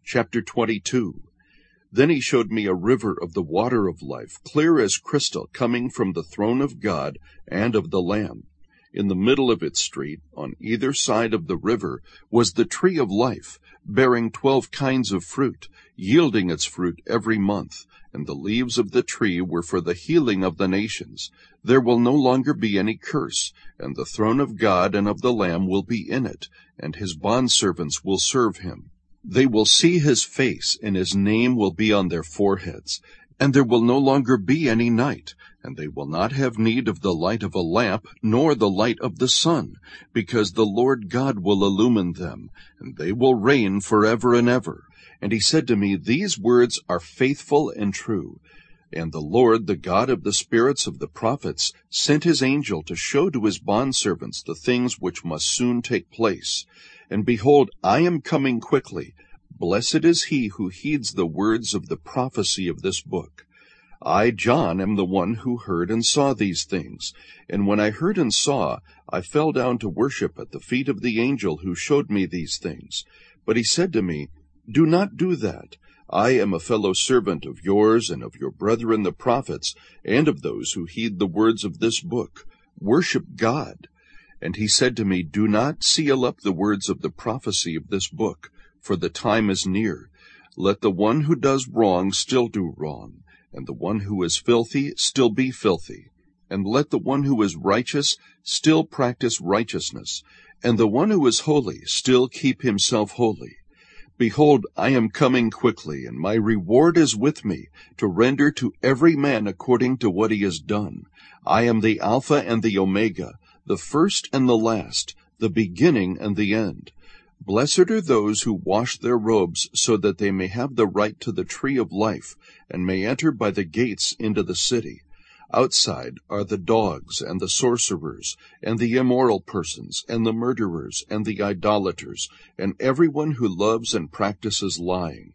Chapter 22. Then he showed me a river of the water of life, clear as crystal, coming from the throne of God and of the Lamb. In the middle of its street, on either side of the river, was the tree of life, bearing 12 kinds of fruit, yielding its fruit every month. And the leaves of the tree were for the healing of the nations. There will no longer be any curse, and the throne of God and of the Lamb will be in it, and his bondservants will serve him. They will see his face, and his name will be on their foreheads. And there will no longer be any night, and they will not have need of the light of a lamp, nor the light of the sun, because the Lord God will illumine them, and they will reign forever and ever. And he said to me, These words are faithful and true. And the Lord, the God of the spirits of the prophets, sent his angel to show to his bondservants the things which must soon take place. And behold, I am coming quickly. Blessed is he who heeds the words of the prophecy of this book. I, John, am the one who heard and saw these things. And when I heard and saw, I fell down to worship at the feet of the angel who showed me these things. But he said to me, Do not do that. I am a fellow servant of yours and of your brethren the prophets, and of those who heed the words of this book. Worship God. And he said to me, Do not seal up the words of the prophecy of this book, for the time is near. Let the one who does wrong still do wrong, and the one who is filthy still be filthy. And let the one who is righteous still practice righteousness, and the one who is holy still keep himself holy. Behold, I am coming quickly, and my reward is with me, to render to every man according to what he has done. I am the Alpha and the Omega, the first and the last, the beginning and the end. Blessed are those who wash their robes, so that they may have the right to the tree of life, and may enter by the gates into the city. Outside are the dogs, and the sorcerers, and the immoral persons, and the murderers, and the idolaters, and everyone who loves and practices lying.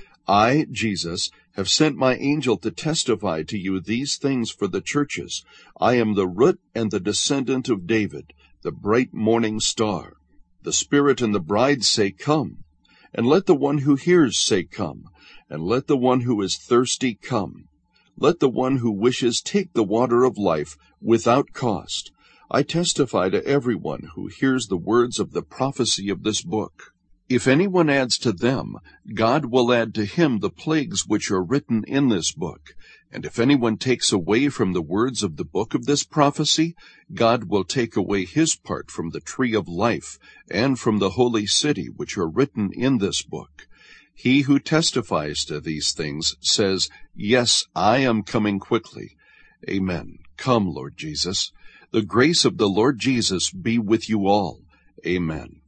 I, Jesus, have sent my angel to testify to you these things for the churches. I am the root and the descendant of David, the bright morning star. The Spirit and the bride say, Come. And let the one who hears say, Come. And let the one who is thirsty come. Let the one who wishes take the water of life without cost. I testify to everyone who hears the words of the prophecy of this book. If anyone adds to them, God will add to him the plagues which are written in this book. And if anyone takes away from the words of the book of this prophecy, God will take away his part from the tree of life and from the holy city which are written in this book. He who testifies to these things says, Yes, I am coming quickly. Amen. Come, Lord Jesus. The grace of the Lord Jesus be with you all. Amen.